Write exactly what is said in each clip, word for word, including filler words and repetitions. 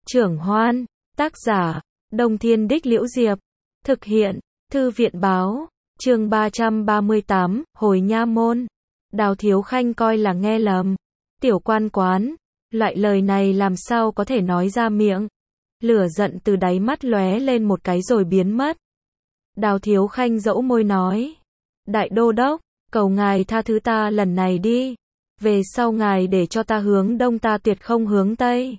Trưởng Hoan, tác giả, Đông Thiên Đích Liễu Diệp, thực hiện, Thư viện Báo, chương ba trăm ba mươi tám, Hồi Nha Môn. Đào Thiếu Khanh coi là nghe lầm. Tiểu quan quán, loại lời này làm sao có thể nói ra miệng. Lửa giận từ đáy mắt lóe lên một cái rồi biến mất. Đào Thiếu Khanh dẫu môi nói, Đại Đô Đốc, cầu ngài tha thứ ta lần này đi. Về sau ngài để cho ta hướng đông, ta tuyệt không hướng tây.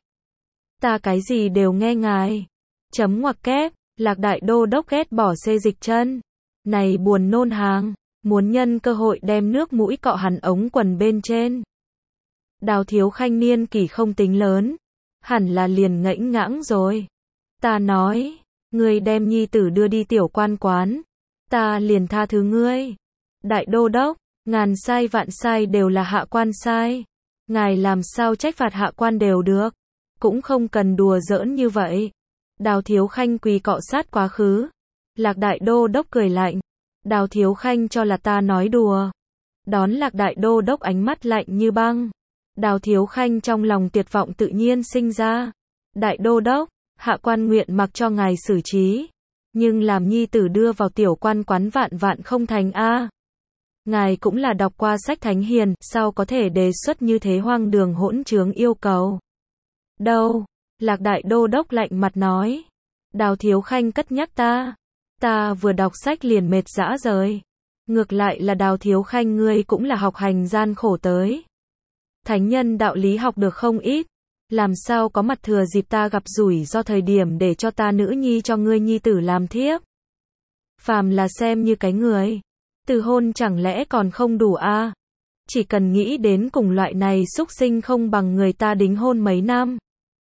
Ta cái gì đều nghe ngài. Chấm ngoặc kép, Lạc Đại Đô Đốc ghét bỏ xê dịch chân. Này buồn nôn hàng, muốn nhân cơ hội đem nước mũi cọ hắn ống quần bên trên. Đào Thiếu Khanh niên kỷ không tính lớn, hẳn là liền ngẫnh ngãng rồi. Ta nói, ngươi đem nhi tử đưa đi tiểu quan quán, ta liền tha thứ ngươi. Đại Đô Đốc, ngàn sai vạn sai đều là hạ quan sai. Ngài làm sao trách phạt hạ quan đều được, cũng không cần đùa giỡn như vậy. Đào Thiếu Khanh quỳ cọ sát quá khứ. Lạc Đại Đô Đốc cười lạnh. Đào Thiếu Khanh cho là ta nói đùa. Đón Lạc Đại Đô Đốc ánh mắt lạnh như băng. Đào Thiếu Khanh trong lòng tuyệt vọng tự nhiên sinh ra. Đại Đô Đốc, hạ quan nguyện mặc cho ngài xử trí. Nhưng làm nhi tử đưa vào tiểu quan quán vạn vạn không thành a. Ngài cũng là đọc qua sách thánh hiền, sao có thể đề xuất như thế hoang đường hỗn trướng yêu cầu. Đâu? Lạc Đại Đô Đốc lạnh mặt nói. Đào Thiếu Khanh cất nhắc ta. Ta vừa đọc sách liền mệt dã rời. Ngược lại là Đào Thiếu Khanh ngươi cũng là học hành gian khổ tới. Thánh nhân đạo lý học được không ít. Làm sao có mặt thừa dịp ta gặp rủi do thời điểm để cho ta nữ nhi cho ngươi nhi tử làm thiếp. Phàm là xem như cái người. Từ hôn chẳng lẽ còn không đủ a? À? Chỉ cần nghĩ đến cùng loại này xúc sinh không bằng người ta đính hôn mấy năm.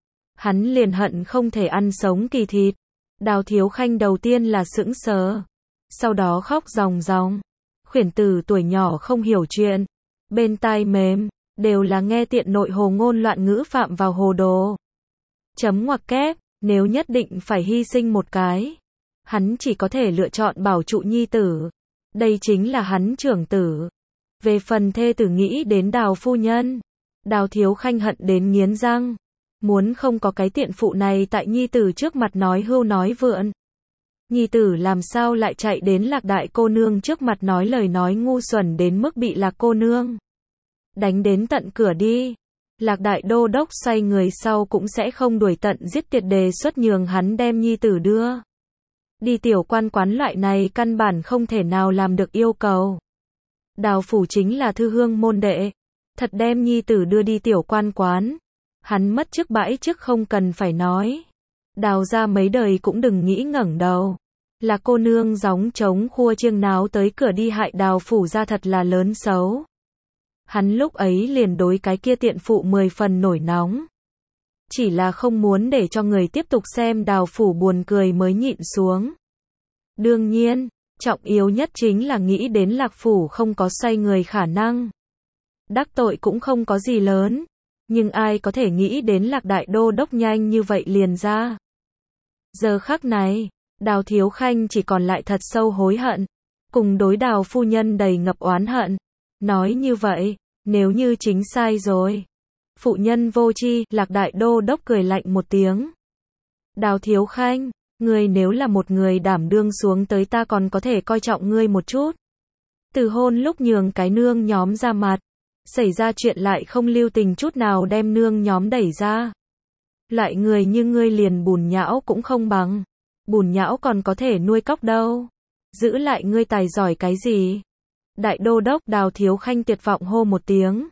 Hắn liền hận không thể ăn sống kỳ thịt. Đào Thiếu Khanh đầu tiên là sững sờ. Sau đó khóc ròng ròng. Khuyển tử tuổi nhỏ không hiểu chuyện. Bên tai mềm, đều là nghe tiện nội hồ ngôn loạn ngữ phạm vào hồ đồ. Chấm ngoặc kép, nếu nhất định phải hy sinh một cái. Hắn chỉ có thể lựa chọn bảo trụ nhi tử. Đây chính là hắn trưởng tử. Về phần thê tử nghĩ đến Đào phu nhân. Đào Thiếu Khanh hận đến nghiến răng. Muốn không có cái tiện phụ này tại nhi tử trước mặt nói hưu nói vượn. Nhi tử làm sao lại chạy đến Lạc Đại cô nương trước mặt nói lời nói ngu xuẩn đến mức bị Lạc cô nương đánh đến tận cửa đi. Lạc Đại Đô Đốc xoay người sau cũng sẽ không đuổi tận giết tuyệt, đề xuất nhường hắn đem nhi tử đưa đi tiểu quan quán, loại này căn bản không thể nào làm được yêu cầu. Đào phủ chính là thư hương môn đệ, thật đem nhi tử đưa đi tiểu quan quán, hắn mất chức bãi chức không cần phải nói. Đào ra mấy đời cũng đừng nghĩ ngẩng đầu. Là cô nương gióng trống khua chiêng náo tới cửa đi hại Đào phủ ra thật là lớn xấu. Hắn lúc ấy liền đối cái kia tiện phụ mười phần nổi nóng. Chỉ là không muốn để cho người tiếp tục xem Đào phủ buồn cười mới nhịn xuống. Đương nhiên, trọng yếu nhất chính là nghĩ đến Lạc phủ không có xoay người khả năng. Đắc tội cũng không có gì lớn. Nhưng ai có thể nghĩ đến Lạc Đại Đô Đốc nhanh như vậy liền ra. Giờ khắc này, Đào Thiếu Khanh chỉ còn lại thật sâu hối hận. Cùng đối Đào phu nhân đầy ngập oán hận. Nói như vậy, nếu như chính sai rồi. Phụ nhân vô tri, Lạc Đại Đô Đốc cười lạnh một tiếng. Đào Thiếu Khanh, ngươi nếu là một người đảm đương xuống tới ta còn có thể coi trọng ngươi một chút. Từ hôn lúc nhường cái nương nhóm ra mặt. Xảy ra chuyện lại không lưu tình chút nào đem nương nhóm đẩy ra. Loại người như ngươi liền bùn nhão cũng không bằng. Bùn nhão còn có thể nuôi cóc đâu. Giữ lại ngươi tài giỏi cái gì? Đại Đô Đốc Đào Thiếu Khanh tuyệt vọng hô một tiếng.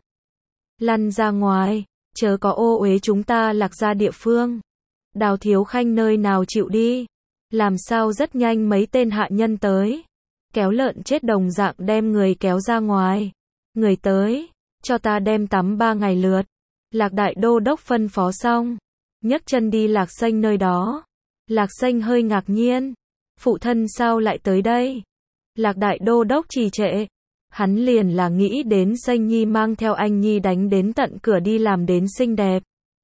Lăn ra ngoài, chớ có ô uế chúng ta Lạc ra địa phương. Đào Thiếu Khanh nơi nào chịu đi. Làm sao rất nhanh mấy tên hạ nhân tới. Kéo lợn chết đồng dạng đem người kéo ra ngoài. Người tới. Cho ta đem tắm ba ngày lượt. Lạc Đại Đô Đốc phân phó xong. Nhấc chân đi Lạc Xanh nơi đó. Lạc Xanh hơi ngạc nhiên. Phụ thân sao lại tới đây? Lạc Đại Đô Đốc trì trệ. Hắn liền là nghĩ đến Xanh Nhi mang theo anh Nhi đánh đến tận cửa đi làm đến xinh đẹp.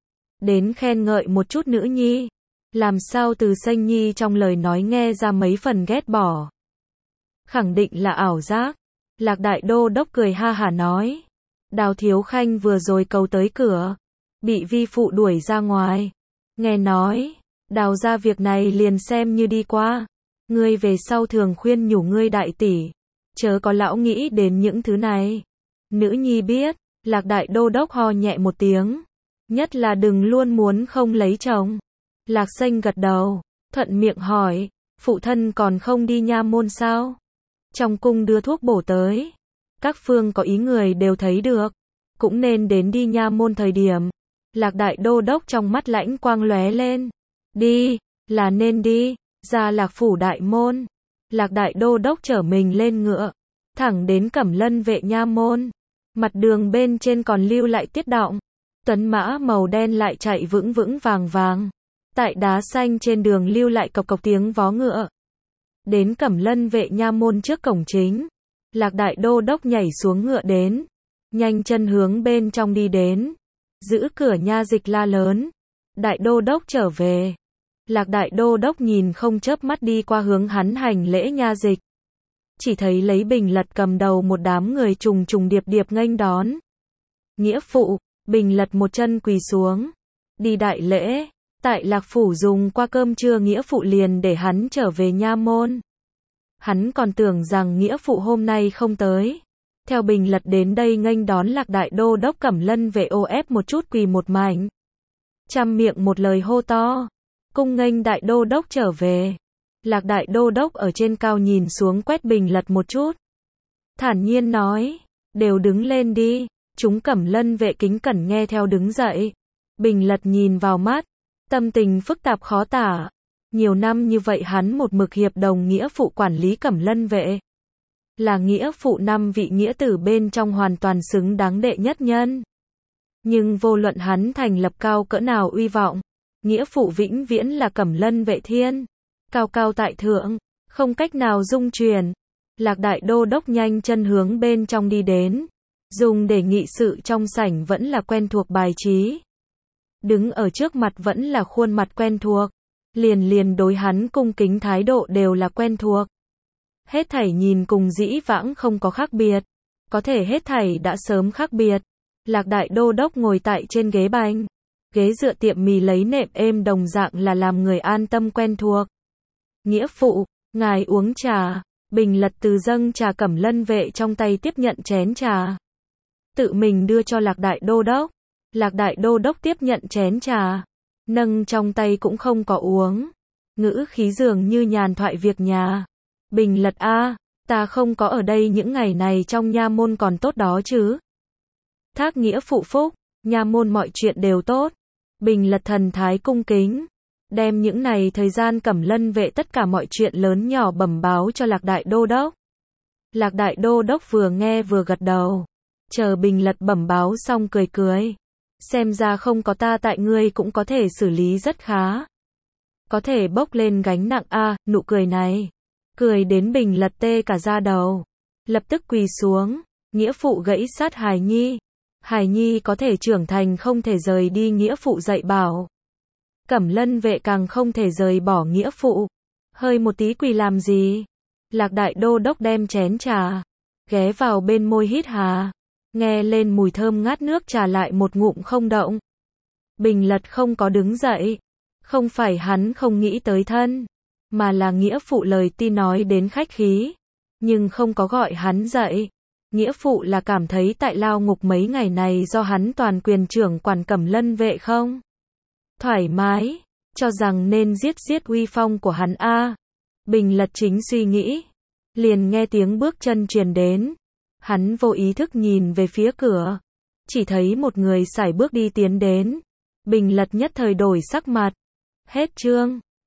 Đến khen ngợi một chút nữ nhi. Làm sao từ Xanh Nhi trong lời nói nghe ra mấy phần ghét bỏ. Khẳng định là ảo giác. Lạc Đại Đô Đốc cười ha hả nói. Đào Thiếu Khanh vừa rồi cầu tới cửa. Bị vi phụ đuổi ra ngoài. nghe nói, Đào ra việc này liền xem như đi qua. Ngươi về sau thường khuyên nhủ ngươi đại tỷ, chớ có lão nghĩ đến những thứ này. Nữ nhi biết, Lạc đại đô đốc ho nhẹ một tiếng. Nhất là đừng luôn muốn không lấy chồng. Lạc Xanh gật đầu, thuận miệng hỏi, phụ thân còn không đi nha môn sao? Trong cung đưa thuốc bổ tới. Các phương có ý người đều thấy được. Cũng nên đến đi nha môn thời điểm. Lạc đại đô đốc trong mắt lãnh quang lóe lên. Đi, là nên đi, ra Lạc phủ đại môn. Lạc đại đô đốc chở mình lên ngựa, thẳng đến Cẩm Lân vệ nha môn. Mặt đường bên trên còn lưu lại tiết động. Tuấn mã màu đen lại chạy vững vững vàng vàng. Tại đá xanh trên đường lưu lại cộc cộc tiếng vó ngựa. Đến Cẩm Lân vệ nha môn trước cổng chính. Lạc đại đô đốc nhảy xuống ngựa đến. Nhanh chân hướng bên trong đi đến. Giữ cửa nha dịch la lớn. Đại đô đốc trở về. Lạc đại đô đốc nhìn không chớp mắt đi qua hướng hắn hành lễ nha dịch. Chỉ thấy lấy Bình Lật cầm đầu một đám người trùng trùng điệp điệp nghênh đón. Nghĩa phụ, Bình Lật một chân quỳ xuống. Đi đại lễ, tại Lạc phủ dùng qua cơm trưa nghĩa phụ liền để hắn trở về nha môn. Hắn còn tưởng rằng nghĩa phụ hôm nay không tới. Theo Bình Lật đến đây nghênh đón Lạc đại đô đốc Cẩm Lân vệ ô ép một chút quỳ một mảnh. Trăm miệng một lời hô to. Cung nghênh đại đô đốc trở về. Lạc đại đô đốc ở trên cao nhìn xuống quét Bình Lật một chút. Thản nhiên nói, đều đứng lên đi. Chúng Cẩm Lân vệ kính cẩn nghe theo đứng dậy. Bình Lật nhìn vào mắt, tâm tình phức tạp khó tả. Nhiều năm như vậy hắn một mực hiệp đồng nghĩa phụ quản lý Cẩm Lân vệ. Là nghĩa phụ năm vị nghĩa tử bên trong hoàn toàn xứng đáng đệ nhất nhân. Nhưng vô luận hắn thành lập cao cỡ nào uy vọng, nghĩa phụ vĩnh viễn là Cẩm Lân vệ thiên. Cao cao tại thượng, không cách nào dung truyền. Lạc đại đô đốc nhanh chân hướng bên trong đi đến. Dùng để nghị sự trong sảnh vẫn là quen thuộc bài trí. Đứng ở trước mặt vẫn là khuôn mặt quen thuộc. Liền liền đối hắn cung kính thái độ đều là quen thuộc. Hết thảy nhìn cùng dĩ vãng không có khác biệt. Có thể hết thảy đã sớm khác biệt. Lạc đại đô đốc ngồi tại trên ghế bành. Ghế dựa tiệm mì lấy nệm êm đồng dạng là làm người an tâm quen thuộc. Nghĩa phụ, ngài uống trà. Bình Lật từ dâng trà Cẩm Lân vệ trong tay tiếp nhận chén trà. Tự mình đưa cho Lạc đại đô đốc. Lạc đại đô đốc tiếp nhận chén trà. Nâng trong tay cũng không có uống. Ngữ khí dường như nhàn thoại việc nhà. Bình Lật a, ta không có ở đây những ngày này trong nha môn còn tốt đó chứ. Thác nghĩa phụ phúc, nha môn mọi chuyện đều tốt. Bình Lật thần thái cung kính. Đem những này thời gian Cẩm Lân vệ tất cả mọi chuyện lớn nhỏ bẩm báo cho Lạc đại đô đốc. Lạc đại đô đốc vừa nghe vừa gật đầu. Chờ Bình Lật bẩm báo xong cười cười. Xem ra không có ta tại ngươi cũng có thể xử lý rất khá. Có thể bốc lên gánh nặng a, à, nụ cười này. Cười đến Bình Lật tê cả da đầu. Lập tức quỳ xuống. Nghĩa phụ gãy sát hài nhi. Hài nhi có thể trưởng thành không thể rời đi nghĩa phụ dạy bảo. Cẩm Lân vệ càng không thể rời bỏ nghĩa phụ. Hơi một tí quỳ làm gì? Lạc đại đô đốc đem chén trà. Ghé vào bên môi hít hà. Nghe lên mùi thơm ngát nước trà lại một ngụm không động. Bình Lật không có đứng dậy. Không phải hắn không nghĩ tới thân. Mà là nghĩa phụ lời tin nói đến khách khí. Nhưng không có gọi hắn dậy. Nghĩa phụ là cảm thấy tại lao ngục mấy ngày này do hắn toàn quyền trưởng quản Cẩm Lân vệ không? Thoải mái. Cho rằng nên giết giết uy phong của hắn a. Bình Lật chính suy nghĩ. Liền nghe tiếng bước chân truyền đến. Hắn vô ý thức nhìn về phía cửa. Chỉ thấy một người sải bước đi tiến đến. Bình Lật nhất thời đổi sắc mặt. Hết chương.